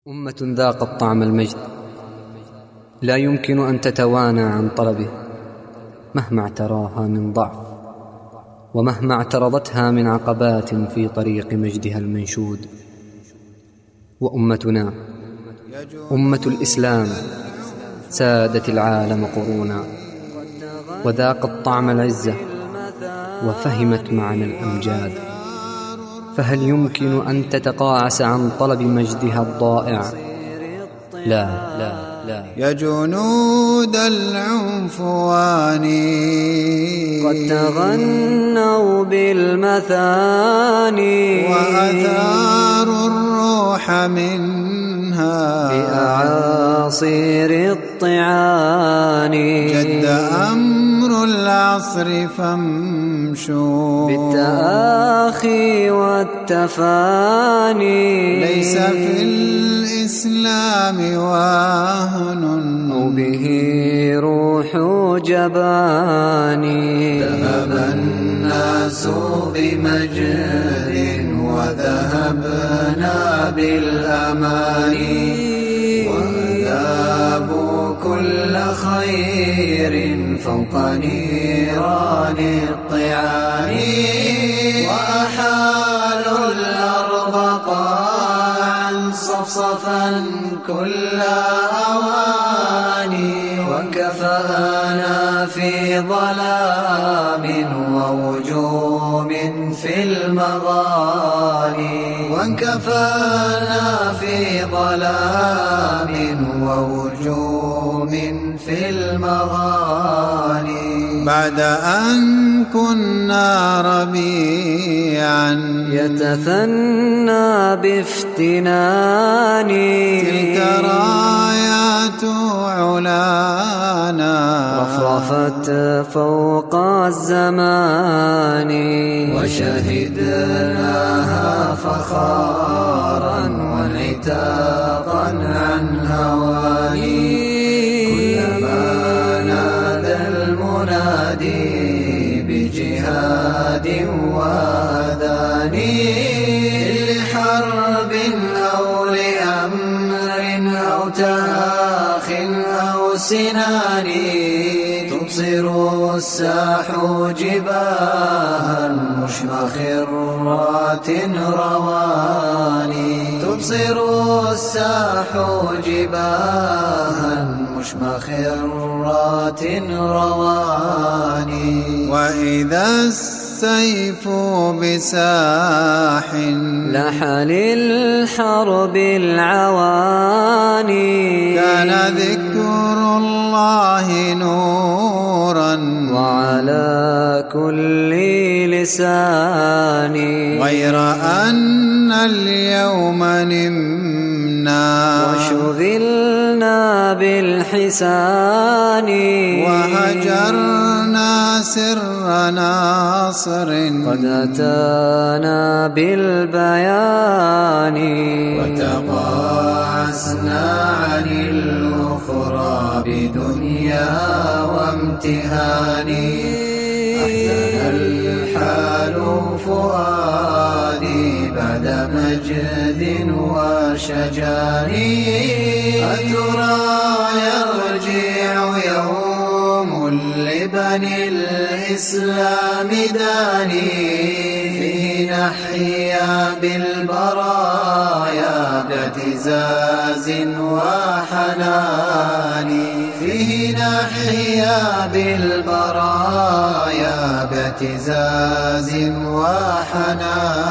أمة ذاقت طعم المجد لا يمكن أن تتوانى عن طلبه مهما اعتراها من ضعف ومهما اعترضتها من عقبات في طريق مجدها المنشود. وأمتنا أمة الإسلام سادت العالم قرونا وذاقت طعم العزة وفهمت معنى الأمجاد، فهل يمكن أن تتقاعس عن طلب مجدها الضائع؟ لا لا لا. يا جنود العنفوان قد تغنوا بالمثاني وأثاروا الروح منها بأعاصير الطعان. جد أمر العصر فامشوا بالتآخي والتفاني. ليس في الإسلام واهن به روح جباني. ذهب الناس بمجد وذهبنا بالأماني وذابوا كل خير فوق نيران الطعان. وأحالوا الأرض قاعا صفصفا كل أواني وكفانا في ظلام ووجوم في المغاني وكفانا في ظلام ووجوم في المغاني. بعد أن كنا ربيعا يتثنى بافتناني تلك رايات علانا رفرفت فوق الزمان وشهدناها فخارا وانعتاقا عن هواني. كلما نادى المنادي بجهاد وأذان لحرب أو لأمر أو تآخ أو سنان تبصر الساح جباها مشمخرات رواني تبصر الساح جباها مشمخرات رواني. وإذا السيف بساح لح للحرب العواني كان ذكر الله نورا وعلى كل لسان. غير أن اليوم نمنا وشغلنا بالحسان وهجرنا سر ناصر قد أتانا بالبيان وتقاعسنا عن الأخرى بدنيا وامتهان. أحزن الحال فؤادي بعد مجد وشجان. أترى يرجع يوم لبني الإسلام داني فيه نحيا بالبرايا باعتزاز وحنان. فيه نحيا بالبرايا باعتزاز وحنان.